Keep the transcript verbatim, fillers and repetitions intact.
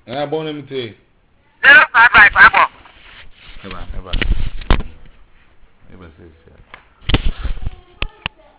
Eh, born him today. zero five five five four. Eba, eba. Eba says,